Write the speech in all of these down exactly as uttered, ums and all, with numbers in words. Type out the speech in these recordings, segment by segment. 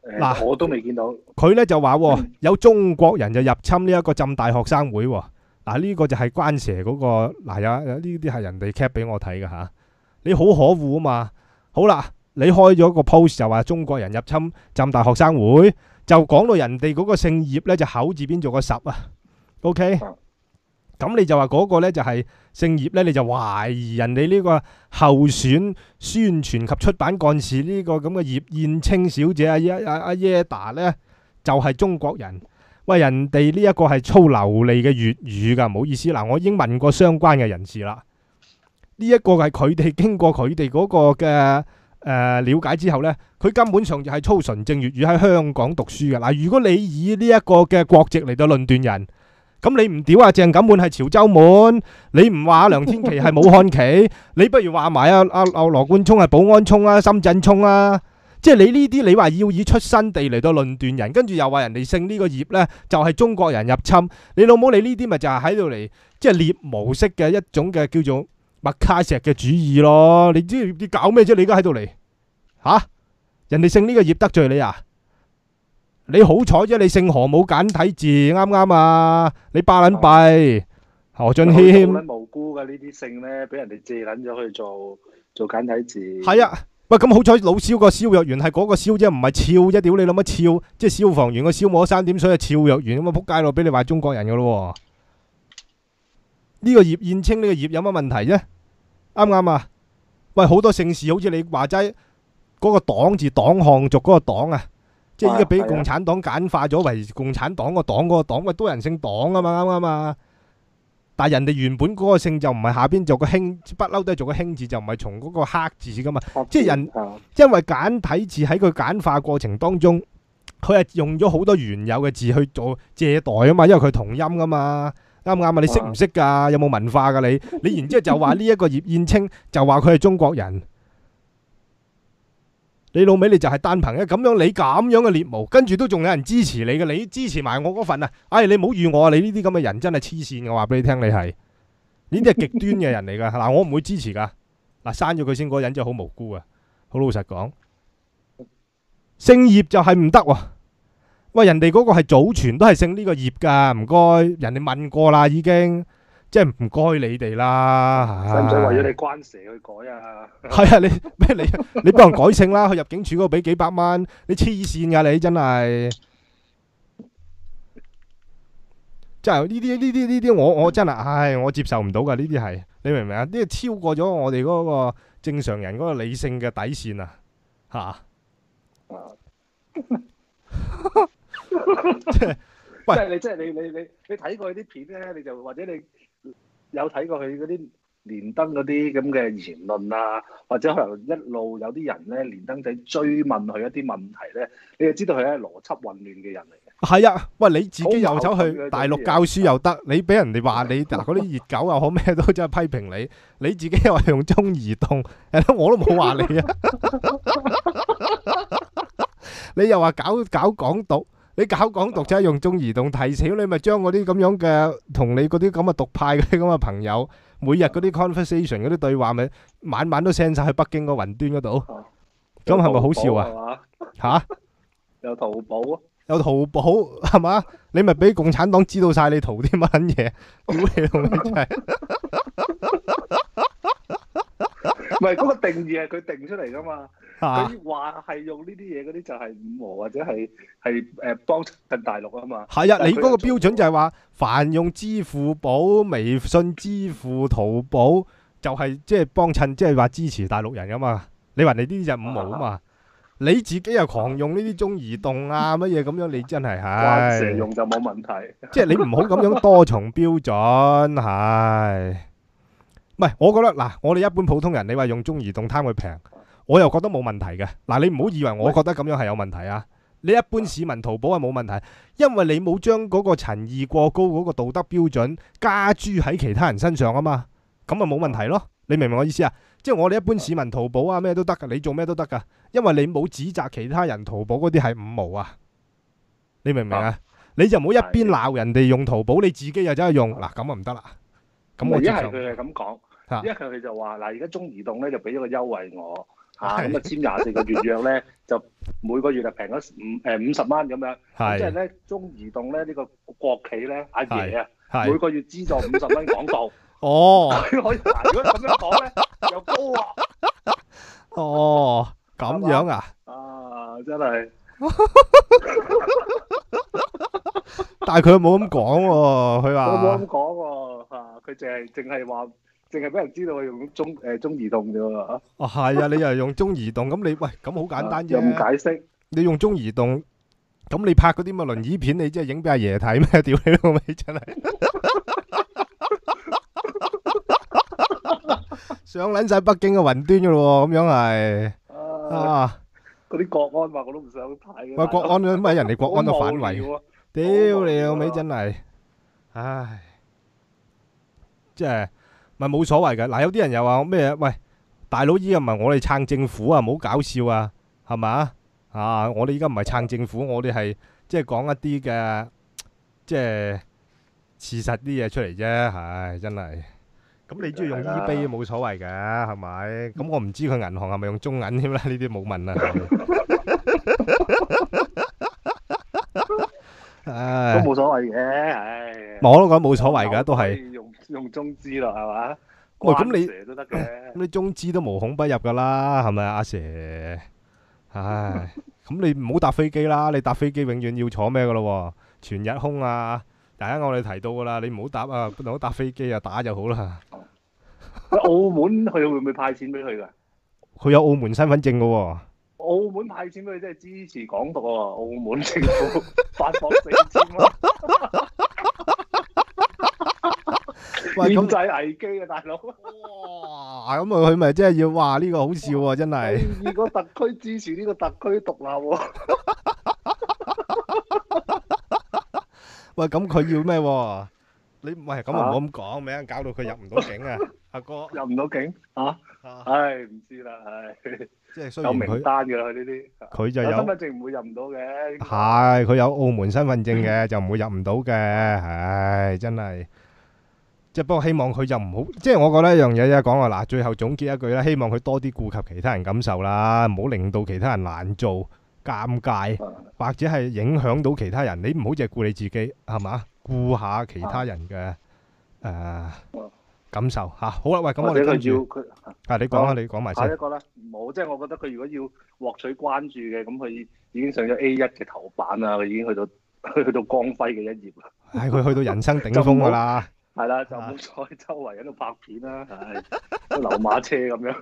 嗱， 我都未見到。 佢咧就話喎嗯有中國人就入侵呢一個浸大學生會喎。嗱，呢個就係關蛇嗰個，嗱，有有呢啲係人哋 cap 俾我睇嘅嚇。你好可惡啊嘛！好啦，你開咗個 post 就話中國人入侵浸大學生會，就講到人哋嗰個姓葉咧就口字邊做個十啊。OK， 啊咁你就話嗰個咧就係姓葉咧，你就懷疑人哋呢個候選宣傳及出版幹事呢個咁嘅葉燕青小姐阿耶阿阿耶達咧就係中國人。喂，人哋呢一個係操流利嘅粵語㗎，唔好意思嗱，我已經問過相關嘅人士啦。呢一個係佢哋經過佢哋嗰個嘅誒瞭解之後呢，佢根本上就係操純正粵語喺香港讀書嘅嗱。如果你以呢一個嘅國籍嚟到論斷人，咁你唔屌阿鄭錦滿係潮州滿，你唔話阿梁天琦係武漢旗，你不如話埋阿阿阿羅冠聰係寶安聰啊、深圳聰啊。即係你呢啲，你話要以出身地嚟到論斷人，跟住又話人哋姓呢個葉呢，就係中國人入侵。你老母，你呢啲咪就係喺度嚟，即係獵模式嘅一種嘅叫做麥卡錫嘅主義咯。你知你搞咩啫？你而家喺度嚟嚇，人哋姓呢個葉得罪你啊？你好彩啫，你姓何冇簡體字，啱唔啱啊？你巴撚閉何俊好謙撚無辜嘅呢啲姓咧，俾人哋借撚咗去做做簡體字。 係啊。喂，咁好彩老蕭個蕭若元係嗰個蕭啫，唔係俏啫。屌你諗乜俏？即係消防員個消摸三點水係俏若元咁啊！仆街咯，俾你話中國人噶咯。呢個葉燕青呢個葉有乜問題啫？啱唔啱啊？喂，好多姓氏好似你話齋嗰個黨字黨項族嗰個黨啊，即係依家俾共產黨簡化咗為共產黨個黨嗰個黨，喂，多人姓黨啊嘛，啱唔啱啊？但係人哋原本嗰個姓就唔係下邊做個興，不嬲都係做個興字，就唔係從嗰個黑字噶嘛。即係人，因為簡體字喺佢簡化過程當中，佢係用咗好多原有嘅字去做借代啊嘛，因為佢同音噶嘛，啱唔啱啊？你識唔識㗎？有冇文化㗎你？你然之後就話呢一個葉燕青就話佢係中國人，你老味你就係單憑嘅咁樣，你咁樣嘅獵巫，跟住都仲有人支持你嘅，你支持埋我嗰份啊！唉，你唔好預我啊！你呢啲咁嘅人真係黐線，我話俾你聽，你係呢啲係極端嘅人嚟㗎。嗱，我唔會支持㗎。嗱，刪咗佢先，嗰個人真係好無辜啊！好老實講，姓葉就係唔得喎。喂，人哋嗰個係祖傳都係姓呢個葉㗎，唔該，人哋問過啦已經。即係唔該你哋啦， 使唔使為咗你關蛇去改啊？ 係啊，你咩你你幫人改姓啦，去入境處嗰度俾幾百蚊，你黐線㗎你真係，真係呢啲呢啲呢啲我我真係，唉我接受唔到㗎呢啲係，你明唔明啊？呢個超過咗我哋嗰個正常人嗰個理性嘅底線啊，嚇！即係。 即係你，即係你，你你你睇過佢啲片咧，你就或者你有睇過佢嗰啲連登嗰啲咁嘅言論啊，或者可能一路有啲人咧連登仔追問佢一啲問題咧，你就知道佢係邏輯混亂嘅人嚟嘅。 係啊，喂，你自己又走去大陸教書又得，你俾人哋話你嗱嗰啲熱狗又好咩都真係批評你，你自己又話用中移動，我都冇話你啊，你又話搞搞港獨。你搞港獨就係用中移動提醒你，咪將嗰啲咁樣嘅同你嗰啲咁嘅獨派嗰啲咁嘅朋友，每日嗰啲 conversation 嗰啲對話，咪晚晚都 send 晒去北京個雲端嗰度。咁係咪好笑啊？嚇！ 有淘寶啊！ 有淘寶係嘛？你咪俾共產黨知道晒你淘啲乜嘢？屌你老味真係！ 唔係嗰個定義係佢定出嚟噶嘛？佢話係用呢啲嘢嗰啲就係五毛或者係係誒幫襯大陸啊嘛。 係啊，你嗰個標準就係話，凡用支付寶、微信支付、淘寶，就係即係幫襯，即係話支持大陸人噶嘛。你話你呢啲就五毛啊嘛。你自己又狂用呢啲中移動啊乜嘢咁樣，你真係係。 蛇用就冇問題。 即係你唔好咁樣多重標準係。唔係，我覺得嗱，我哋一般普通人，你話用中移動貪佢平，我又覺得冇問題嘅。嗱，你唔好以為我覺得咁樣係有問題啊！你一般市民淘寶係冇問題，因為你冇將嗰個陳義過高嗰個道德標準加諸喺其他人身上啊嘛，咁咪冇問題咯。你明唔明我意思啊？即係我哋一般市民淘寶啊咩都得噶，你做咩都得噶，因為你冇指責其他人淘寶嗰啲係五毛啊。你明唔明啊？你就唔好一邊鬧人哋用淘寶，你自己又走去用，嗱咁啊唔得啦。咁我一係佢係咁講。一係佢就話嗱，而家中移動咧就俾咗個優惠我， 嚇，咁啊簽廿四個月約咧，就每個月就平咗五誒五十蚊咁樣。咁即係係咧，中移動咧呢個國企咧，阿爺啊， 係每個月資助五十蚊廣告， 哦佢可以嗱，如果咁樣講咧，又高啊！ 哦咁樣啊！ 啊，真係但係佢又冇咁講喎，佢佢冇話咁講喎嚇，佢淨係淨係話，淨係俾人知道佢用中誒中移動啫喎嚇， 哦係啊，你又用中移動咁你喂咁好簡單又唔啫。 解釋。 你用中移動咁你拍嗰啲咁嘅輪椅片，你即係影俾阿爺睇咩？屌你老味真係上撚晒北京嘅雲端噶咯喎，咁樣係啊！ 啊！ 嗰啲國安話我都唔想睇。 喂，國安咪人哋國安都反好胃， 無聊啊屌你老味真係，唉，即係咪冇所謂嘅？嗱，有啲人又話咩？喂，大佬依家唔係我哋撐政府啊，唔好搞笑啊，係嘛？啊，我哋依家唔係撐政府，我哋係即係講一啲嘅即係事實啲嘢出嚟啫，唉，真係。咁你中意用 eBay 冇所謂嘅，係咪？咁我唔知佢銀行係咪用中銀添啦，呢啲冇問啦。唉， 都冇所謂嘅，唉。 我都覺得冇所謂㗎，都係。 可以用用中資咯，係嘛？ 喂咁你關蛇都得嘅。 咁你中資都無孔不入㗎啦，係咪啊阿蛇？唉，咁你唔好搭飛機啦，你搭飛機永遠要坐咩㗎咯喎？全日空啊！大家我哋提到㗎啦，你唔好搭啊，唔好搭飛機啊，打就好啦。 喂澳門佢會唔會派錢俾佢㗎？ 佢有澳門身份證㗎喎。 澳門派錢俾佢，即係支持港獨喎！澳門政府發放四千蚊， 喂咁經濟危機啊，大佬！ 哇，咁啊佢咪真係要話呢個好笑喎，真係。 如果特區支持呢個特區獨立喎， 喂，咁佢要咩喎？你喂咁啊唔好咁講，咪搞到佢入唔到境啊，阿哥。 入唔到境啊！ 啊唉，唔知啦，唉， 即係雖有名然佢單㗎啦，佢呢啲佢就有有身份證唔會入唔到嘅。 係佢有澳門身份證嘅，就唔會入唔到嘅。唉，真係。即係不過希望佢就唔好，即係我覺得一樣嘢啫，講話嗱，最後總結一句啦，希望佢多啲顧及其他人感受啦，唔好令到其他人難做、尷尬，或者係影響到其他人。你唔好淨係顧你自己，係嘛？顧下其他人嘅誒感受嚇。好啦，喂，咁我哋跟或者佢要住佢啊，你講啊，你講埋先。 下一個啦，冇，即係我覺得佢如果要獲取關注嘅，咁佢已經上咗 A 一嘅頭版啦，佢已經去到去到光輝嘅一頁啦。 係佢去到人生頂峰㗎啦。 係啦，就冇再周圍喺度拍片啦，係流馬車咁樣。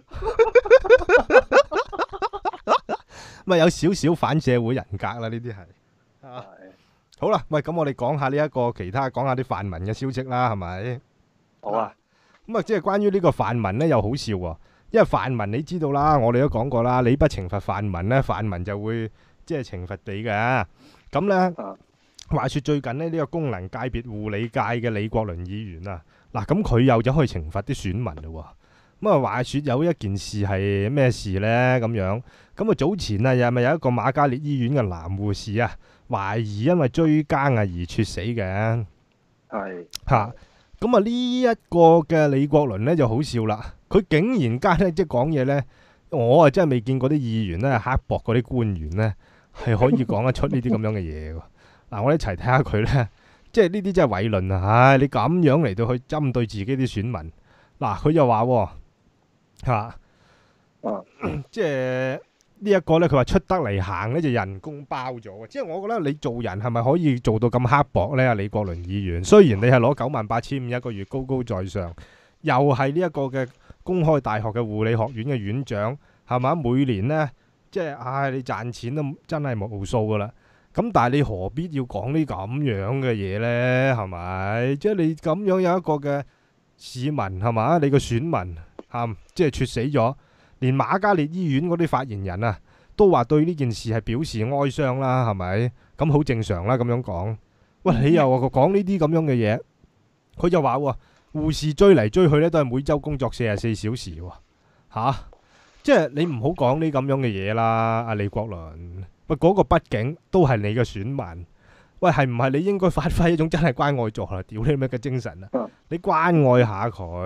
咪有少少反社會人格啦，呢啲係。啊，好啦，喂，咁我哋講下呢一個其他，講下啲泛民嘅消息啦，係咪？ 好啊。 咁啊，即係關於呢個泛民呢，又好笑喎。因為泛民你知道啦，我哋都講過啦，你不懲罰泛民呢，泛民就會即係懲罰你嘅。咁呢。 啊話說最近呢，呢、呢個功能界別護理界嘅李國麟議員啊，嗱咁佢又走去懲罰啲選民嘞喎。咁啊話說有一件事係咩事呢？咁樣咁啊早前啊又咪有一個瑪嘉烈醫院嘅男護士啊，懷疑因為追更啊而猝死嘅。 係嚇，咁啊呢一個嘅李國麟呢就好笑啦，佢竟然間呢，即係講嘢呢，我啊真係未見過啲議員呢，刻薄嗰啲官員呢，係可以講得出呢啲咁樣嘅嘢喎。嗱，我哋一齊睇下佢呢，即係呢啲真係偉論啊！唉，你咁樣嚟到去針對自己啲選民，嗱，佢就話嚇，啊、即係呢一個呢，佢話出得嚟行呢就人工包咗。即係我覺得你做人係咪可以做到咁刻薄呢？李國麟議員，雖然你係攞九萬八千五一個月高高在上，又係呢一個嘅公開大學嘅護理學院嘅院長，係嘛？每年呢，即係唉，你賺錢都真係無數噶啦。咁但係你何必要講呢咁樣嘅嘢呢？係咪？即係你咁樣有一個嘅市民係嘛？你個選民嚇，即係猝死咗，連瑪嘉烈醫院嗰啲發言人啊，都話對呢件事係表示哀傷啦，係咪？咁好正常啦，咁樣講。喂，你又講呢啲咁樣嘅嘢，佢就話喎，護士追嚟追去呢，都係每週工作四十四小時喎，嚇！即係你唔好講呢咁樣嘅嘢啦，阿李國麟。喂，嗰個畢竟都係你嘅選民，喂，係唔係你應該發揮一種真係關愛座啦？屌你咩嘅精神啊！你關愛下佢，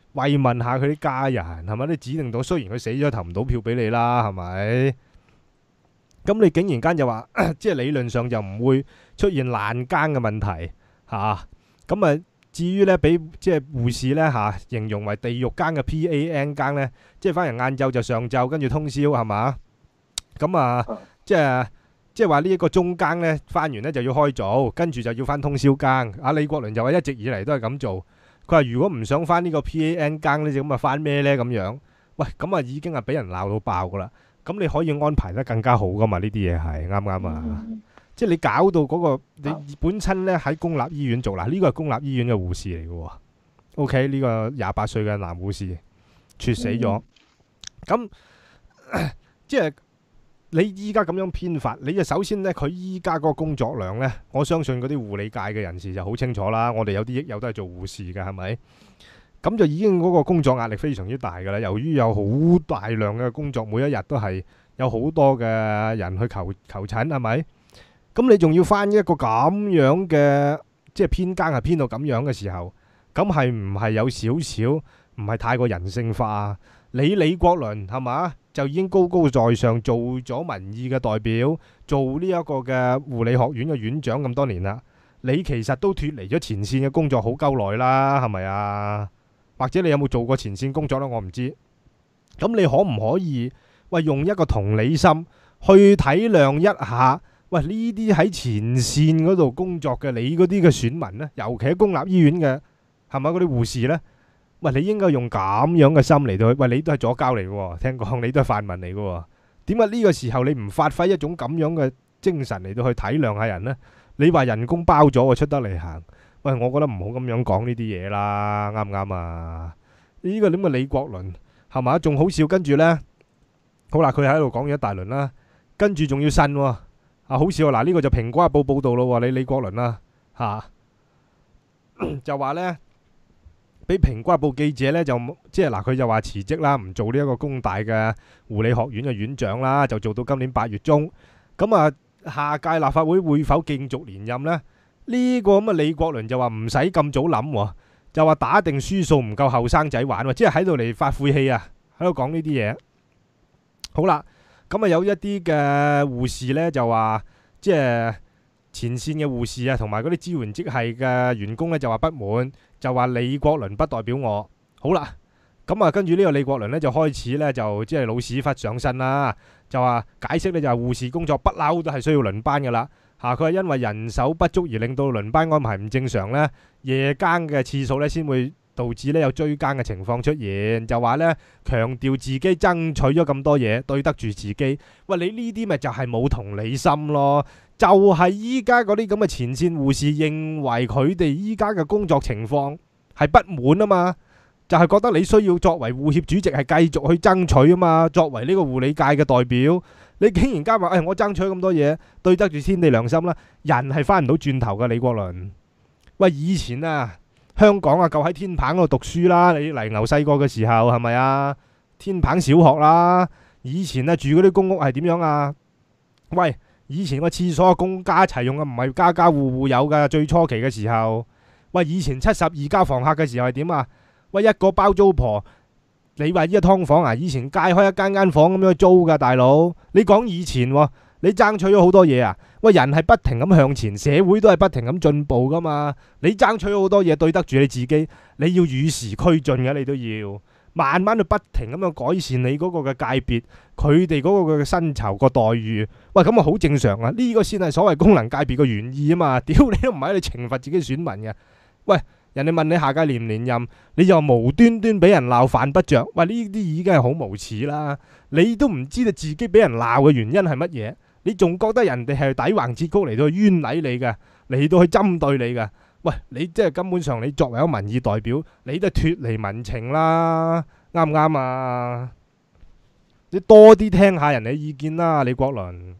慰問下佢啲家人，係咪？你指定到，雖然佢死咗投唔到票俾你啦，係咪？咁你竟然間就話，即係理論上就唔會出現爛更嘅問題嚇。咁啊，至於呢，俾即係護士呢，嚇、形容為地獄更嘅 P A N 更呢，即係翻嚟晏晝就上晝，跟住通宵係嘛？咁啊，即係即係話呢一個中更呢，翻完呢就要開早，跟住就要翻通宵更。阿李國麟就話一直以嚟都係咁做。佢話如果唔想翻呢個 P A N 更呢，咁啊翻咩呢？咁樣？喂，咁啊已經係俾人鬧到爆噶啦。咁你可以安排得更加好噶嘛？呢啲嘢係啱唔啱啊？ 嗯即係你搞到嗰、個你本身咧喺公立醫院做，嗱呢個係公立醫院嘅護士嚟嘅喎。OK，呢個廿八歲嘅男護士猝死咗。咁、即係你依家咁樣編法，你就首先咧佢依家嗰個工作量咧，我相信嗰啲護理界嘅人士就好清楚啦。我哋有啲益友都係做護士嘅，係咪？咁就已經嗰個工作壓力非常之大㗎啦。由於有好大量嘅工作，每一日都係有好多嘅人去求求診，係咪？咁你仲要翻一個咁樣嘅，即係編更係編到咁樣嘅時候，咁係唔係有少少唔係太過人性化？你李國麟係嘛，就已經高高在上，做咗民意嘅代表，做呢一個嘅護理學院嘅院長咁多年啦。你其實都脫離咗前線嘅工作好鳩耐啦，係咪啊？或者你有冇做過前線工作呢？我唔知。咁你可唔可以喂用一個同理心去體諒一下？喂，呢啲喺前線嗰度工作嘅你嗰啲嘅選民呢，尤其喺公立醫院嘅係咪嗰啲護士呢？喂，你應該用咁樣嘅心嚟到去，喂，你都係左膠嚟嘅喎，聽講你都係泛民嚟嘅喎，點解呢個時候你唔發揮一種咁樣嘅精神嚟到去體諒下人呢？你話人工包咗喎，出得嚟行，喂，我覺得唔好咁樣講呢啲嘢啦，啱唔啱啊？呢個點嘅李國麟係嘛，仲好笑，跟住呢，好啦，佢喺度講咗一大輪啦，跟住仲要呻喎。啊，好笑嗱！呢、這個就蘋果日報報導咯，你李國麟啦嚇，就話呢，俾蘋果日報記者呢，就即係嗱，佢就話辭職啦，唔做呢一個工大嘅護理學院嘅院長啦，就做到今年八月中。咁啊，下屆立法會會否競逐連任呢？呢、這個咁嘅李國麟就話唔使咁早諗喎，就話打定輸數唔夠後生仔玩喎，即係喺度嚟發晦氣啊，喺度講呢啲嘢。好啦。咁啊，有一啲嘅護士呢，就話，即係前線嘅護士啊，同埋嗰啲支援職系嘅員工呢，就話不滿，就話李國麟不代表我。好啦，咁啊，跟住呢個李國麟呢，就開始呢，就即係老屎忽上身啦，就話解釋呢，就係護士工作不嬲都係需要輪班噶啦嚇，佢係因為人手不足而令到輪班安排唔正常呢，夜更嘅次數呢，先會導致呢有追更嘅情況出現，就話呢強調自己爭取咗咁多嘢，對得住自己。喂，你呢啲咪就係冇同理心咯？就係依家嗰啲咁嘅前線護士認為佢哋依家嘅工作情況係不滿啊嘛，就係覺得你需要作為護協主席係繼續去爭取啊嘛。作為呢個護理界嘅代表，你竟然加話誒我爭取咁多嘢，對得住天地良心啦。人係翻唔到轉頭嘅，李國麟。喂，以前啊〜香港啊，夠喺天棚嗰度讀書啦！你黎牛細個嘅時候係咪啊？天棚小學啦，以前啊住嗰啲公屋係點樣啊？喂，以前個廁所公家一齊用嘅，唔係家家戶戶有㗎。最初期嘅時候，喂，以前七十二家房客嘅時候係點啊？喂，一個包租婆，你話依個劏房啊？以前街開一間間房咁樣租㗎，大佬。你講以前喎，你爭取咗好多嘢啊！喂，人係不停咁向前，社會都係不停咁進步噶嘛。你爭取咗好多嘢，對得住你自己，你要與時俱進嘅，你都要慢慢去不停咁樣改善你嗰個嘅界別，佢哋嗰個嘅薪酬個待遇。喂，咁啊好正常啊，呢個先係所謂功能界別嘅原意啊嘛。屌你都唔係喺度懲罰自己選民嘅。喂，人哋問你下屆連唔連任，你就無端端俾人鬧犯不着。喂，呢啲已經係好無恥啦。你都唔知道自己俾人鬧嘅原因係乜嘢？你仲覺得人哋係抵橫折曲嚟到去冤枉你嘅，嚟到去針對你嘅？喂，你即係根本上你作為一個民意代表，你都脫離民情啦，啱唔啱啊？你多啲聽下人哋嘅意見啦，李國麟。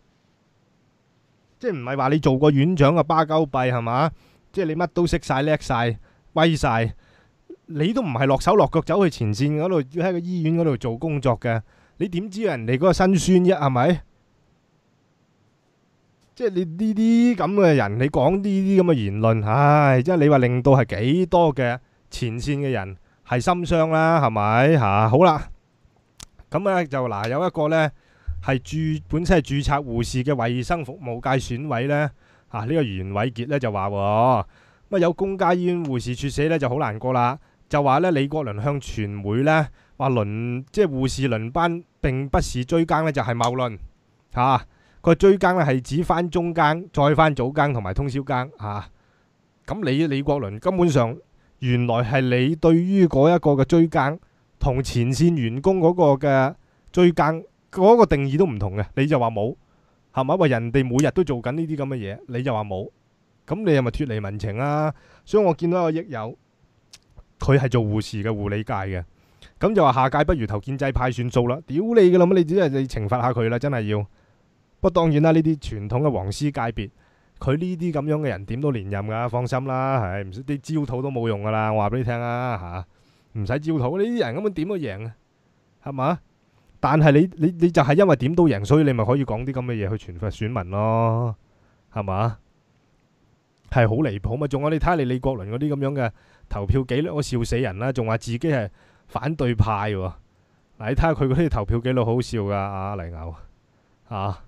即係唔係話你做過院長嘅巴鳩閉係嘛？即係你乜都識晒、叻晒、威晒，你都唔係落手落腳走去前線嗰度，要喺個醫院嗰度做工作嘅，你點知人哋嗰個辛酸啫？係咪？即係你呢啲咁嘅人，你講呢啲咁嘅言論，唉，即係你話令到係幾多嘅前線嘅人係心傷啦，係咪嚇？好啦，咁咧就嗱有一個咧係註本身係註冊護士嘅衛生服務界選委咧，啊呢、呢個袁偉傑咧就話喎，咁啊有公家醫院護士猝死咧就好難過啦，就話咧李國麟向傳媒咧話輪即係護士輪班並不是追更咧就係謬論嚇，個、啊、追更咧係指翻中更再翻早更同埋通宵更嚇，咁、啊、你李國麟根本上原來係你對於嗰一個嘅追更同前線員工嗰個嘅追更嗰、嗰個定義都唔同嘅，你就話冇係咪？話人哋每日都做緊呢啲咁嘅嘢，你就話冇，咁你係咪脫離民情啊？所以我見到有個益友，佢係做護士嘅護理界嘅，咁就話下屆不如投建制派算數啦，屌你嘅啦，咁你只係你懲罰下佢啦，真係要。不過當然啦，呢啲傳統嘅黃絲界別。佢呢啲咁樣嘅人點都連任㗎，放心啦，係唔使啲焦土都冇用㗎啦，我話俾你聽啊嚇，唔使焦土，呢啲人根本點都贏啊，係嘛？但係你你你就係因為點都贏，所以你咪可以講啲咁嘅嘢去傳發選民咯，係嘛？係好離譜嘛？仲有你睇下你李國麟嗰啲咁樣嘅投票記錄，我笑死人啦，仲話自己係反對派喎。嗱，你睇下佢嗰啲投票記錄好好笑㗎，阿黎牛啊！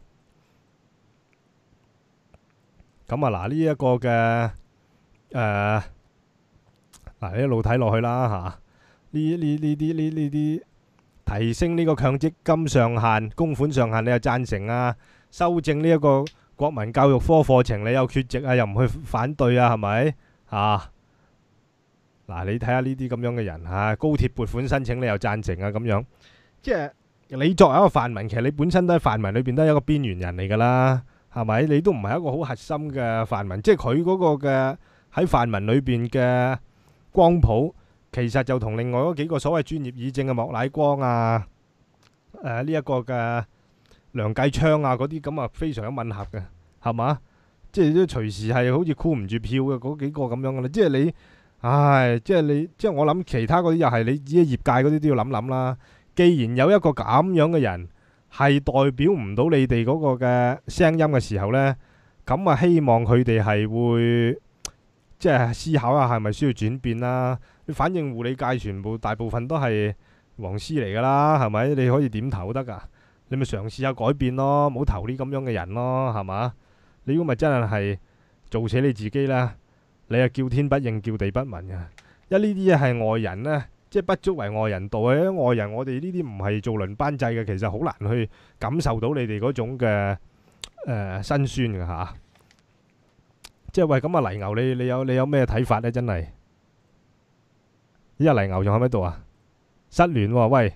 咁啊，嗱呢一個嘅誒，嗱一路睇落去啦嚇，呢呢呢啲呢呢啲提升呢個強積金上限、供款上限，你又贊成啊？修正呢一個國民教育科課程，你又缺席啊？又唔去反對啊？係咪啊？嗱，你睇下呢啲咁樣嘅人嚇，高鐵撥款申請你又贊成啊？咁樣，即係你作為一個泛民，其實你本身都喺泛民裏邊都係一個邊緣人嚟㗎啦。係咪？你都唔係一個好核心嘅泛民，即係佢嗰個嘅喺泛民裏邊嘅光譜，其實就同另外嗰幾個所謂專業議政嘅莫乃光啊、誒呢一個嘅梁繼昌啊嗰啲咁啊，非常之吻合嘅，係嘛？即係都隨時係好似箍唔住票嘅嗰幾個咁樣嘅啦。即係你，唉，即係你，即係我諗其他嗰啲又係你自己業界嗰啲都要諗諗啦。既然有一個咁樣嘅人，係代表唔到你哋嗰個嘅聲音嘅時候呢，咁啊希望佢哋係會即係思考下係咪需要轉變啦。反正護理界全部大部分都係黃絲嚟㗎啦，係咪？你可以點投得㗎？你咪嘗試下改變咯，唔好投啲咁樣嘅人咯，係嘛？你如果咪真係係做死你自己啦，你係叫天不應，叫地不聞嘅。因為呢啲嘢係外人呢。即係不足為外人道嘅，外人我哋呢啲唔係做輪班制嘅，其實好難去感受到你哋嗰種嘅誒辛酸嘅嚇。即係喂，咁啊泥牛，你你有你有咩睇法呢？真係依家泥牛仲喺唔喺度啊？失聯喎，喂，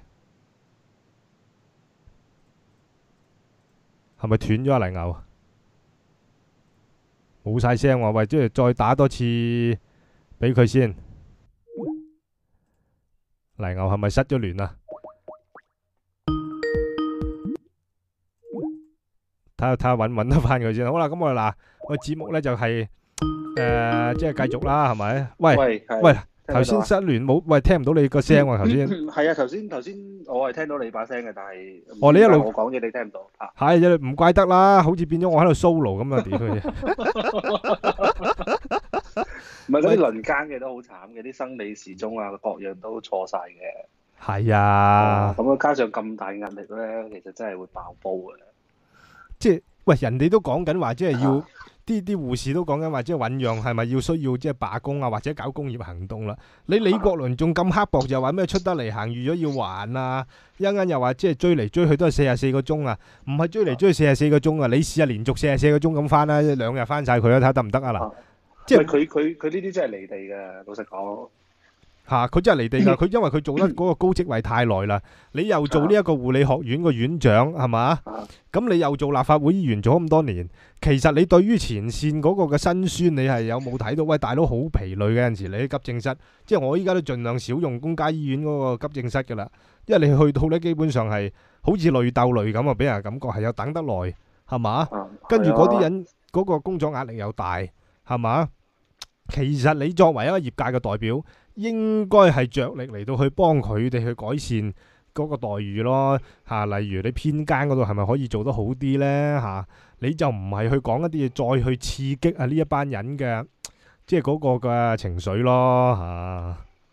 係咪斷咗啊？泥牛冇晒聲喎，喂，即係再打多次俾佢先。泥牛係咪失咗聯啊？睇下睇下揾唔揾得翻佢先。好啦，咁我哋嗱個節目咧就係誒，即係繼續啦，係咪？喂喂，頭先失聯冇，喂聽唔到你個聲喎，頭先。 係啊，頭先頭先我係聽到你把聲嘅，但係哦，你一路我講嘢你聽唔到啊？ 係，唔怪得啦，好似變咗我喺度 solo 咁啊！點嘅啫？ 唔係嗰啲輪更嘅都好慘嘅，啲生理時鐘啊各樣都錯晒嘅。 係啊， 咁啊加上咁大壓力咧，其實真係會爆煲嘅。 即係喂，人哋都講緊話，即係要啲啲護士都講緊話，即係醖釀係咪要需要即係罷工啊，或者搞工業行動啦？你李國麟仲咁刻薄，就話咩出得嚟行預咗要還啊？一陣間又話即係追嚟追去都係四十四個鐘啊，唔係追嚟追去四十四個鐘啊！你試下連續四十四個鐘咁翻啦，兩日翻晒佢啊，睇下得唔得啊嗱？ 即係佢佢佢呢啲真係離地嘅，老實講嚇，佢真係離地㗎。佢因為佢做得嗰個高職位太耐啦，你又做呢一個護理學院個院長係嘛？咁你又做立法會議員做咗咁多年，其實你對於前線嗰個嘅辛酸，你係有冇睇到？喂，大佬好疲累嘅，有陣時你喺急症室，即係我依家都盡量少用公家醫院嗰個急症室㗎啦，因為你去到呢，基本上係好似累鬥累咁啊，俾人感覺係有等得耐係嘛？跟住嗰啲人嗰個工作壓力又大係嘛？其實你作為一個業界嘅代表，應該係着力嚟到去幫佢哋去改善嗰個待遇咯嚇。例如你編更嗰度係咪可以做得好啲呢嚇？你就唔係去講一啲嘢再去刺激啊呢一班人嘅即係嗰個嘅情緒咯嚇。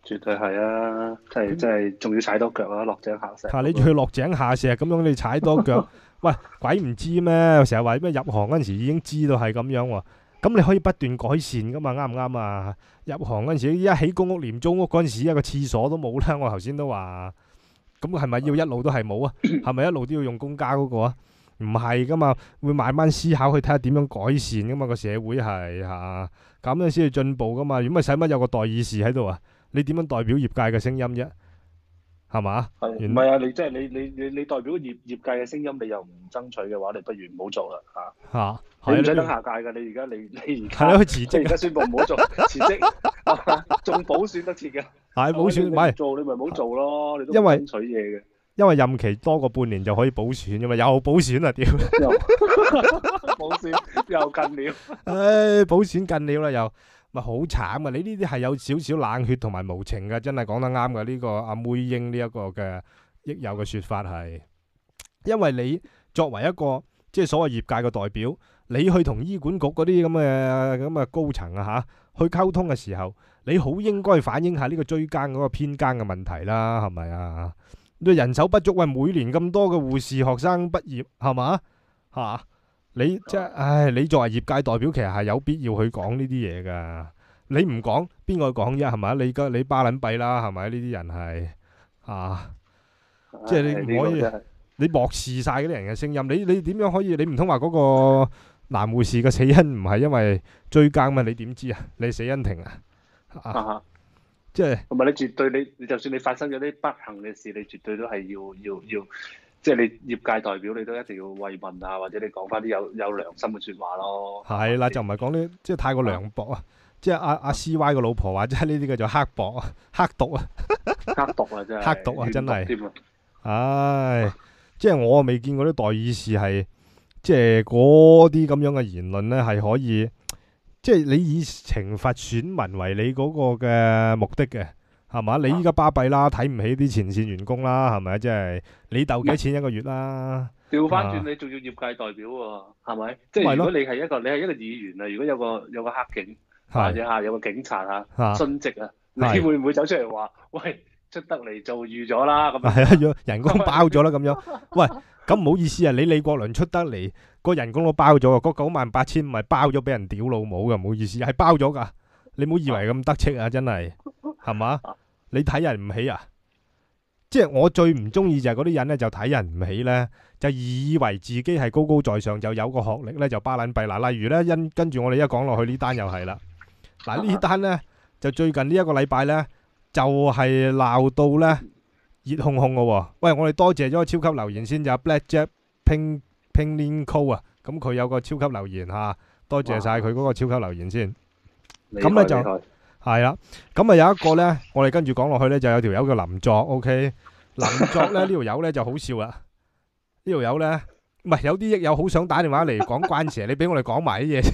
絕對係啊！真係真係，仲要踩多腳啊，落井下石。 嚇你仲要落井下石咁樣，你踩多腳，喂鬼唔知咩？成日話咩入行嗰陣時已經知道係咁樣喎，咁你可以不斷改善噶嘛，啱唔啱啊？入行嗰陣時，一起公屋廉租屋嗰陣時，一個廁所都冇啦。我頭先都話，咁係咪要一路都係冇啊？係咪一路都要用公家嗰個啊？唔係噶嘛，會慢慢思考去睇下點樣改善噶嘛，個社會係嚇，咁樣先至進步噶嘛。如果唔係使乜有個代議士喺度啊？你點樣代表業界嘅聲音啫？係嘛？ 係唔係啊？你即係你你你你代表業業界嘅聲音，你又唔爭取嘅話，你不如唔好做啦嚇。 嚇， 你唔使等下屆㗎，你而家你你而係咯， 家佢辭職啊， 你而家宣佈唔好做，辭職係嘛？仲補選得切嘅， 係補選，唔你係唔做你咪唔好做咯，你都唔因為爭取嘢嘅。 因為任期多過半年就可以補選噶嘛，又補選啊屌！ 又補選又近了， 唉，補選近了啦又，咪好慘啊！你呢啲係有少少冷血同埋無情嘅，真係講得啱嘅呢個阿妹英呢一個嘅益友嘅説法係，因為你作為一個即係所謂業界嘅代表，你去同醫管局嗰啲咁嘅咁嘅高層啊嚇去溝通嘅時候，你好應該反映下呢個追更嗰個偏更嘅問題啦，係咪啊？你人手不足，喂，每年咁多嘅護士學生畢業，係嘛嚇？你即係，唉，你作為業界代表，其實係有必要去講呢啲嘢㗎。你唔講，邊個講啫？係咪？你個你巴撚閉啦，係咪？呢啲人係啊，即係你唔可以， 唉呢個真係你漠視晒嗰啲人嘅聲音。你你點樣可以？你唔通話嗰個男護士嘅死因唔係因為追更咩？你點知啊？你死因庭啊？啊， 啊即係同埋你絕對你你就算你發生咗啲不幸嘅事，你絕對都係要要要，即係你業界代表，你都一定要慰問啊，或者你講翻啲有有良心嘅説話咯。 係啦，就唔係講啲即係太過涼薄啊！即係阿阿 C Y 個老婆話，即係呢啲叫做刻薄啊、刻毒啊、 黑毒啊，真係黑毒啊真係亂毒添啊！ 唉，即係我未見過啲代議士係即係嗰啲咁樣嘅言論咧，係可以即係你以懲罰選民為你嗰個嘅目的嘅，係嘛？你依家巴閉啦，睇唔起啲前線員工啦，係咪？即係你鬥幾多錢一個月啦？ 調翻啊轉你仲要業界代表喎，係咪？即咪咯係如果你係一個你係一個議員啊，如果有個有個黑警或者係啊有個警察啊啊殉職啊，你係會唔會走出嚟話喂出得嚟就預咗啦咁樣？ 係啊，人工包咗啦咁樣。喂，咁唔好意思啊，你李國麟出得嚟個人工都包咗啊，嗰九萬八千唔係包咗俾人屌老母噶，唔好意思，係包咗噶。你唔好以為咁得戚啊，真係係嘛？你睇人唔起啊？即係我最唔中意就係嗰啲人咧，就睇人唔起咧，就以為自己係高高在上，就有個學歷咧就巴撚閉嗱。例如咧，因跟住我哋一講落去呢單又係啦。嗱呢單咧就最近呢一個禮拜咧就係鬧到咧熱烘烘嘅喎。喂，我哋多謝咗個超級留言先，就 Black Jack Ping Ping Lin Co 啊，咁佢有個超級留言嚇，多謝晒佢嗰個超級留言先。咁咧就係啦，咁啊有一個咧，我哋跟住講落去咧，就有條友叫林作 ，OK，林作咧呢條友咧就好笑啦，呢條友咧唔係有啲益友好想打電話嚟講關蛇，你俾我哋講埋啲嘢先，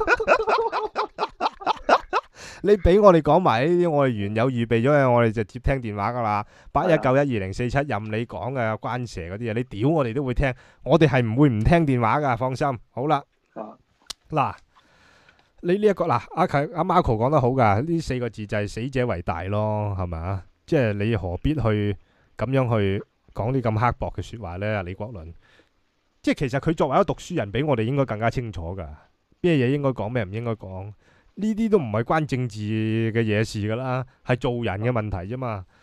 你俾我哋講埋呢啲，我哋原有預備咗嘅，我哋就接聽電話噶啦，八一九一二零四七任你講嘅關蛇嗰啲嘢，你屌我哋都會聽，我哋係唔會唔聽電話噶，放心。好啦，嗱。你呢、這、一個嗱，阿阿 Marco 講得好㗎，呢四個字就係死者為大咯，係咪啊？即係你何必去咁樣去講啲咁刻薄嘅説話呢？李國麟，即係其實佢作為一個讀書人，比我哋應該更加清楚㗎，咩嘢應該講，咩唔應該講，呢啲都唔係關政治嘅嘢事㗎啦，係做人嘅問題啫嘛。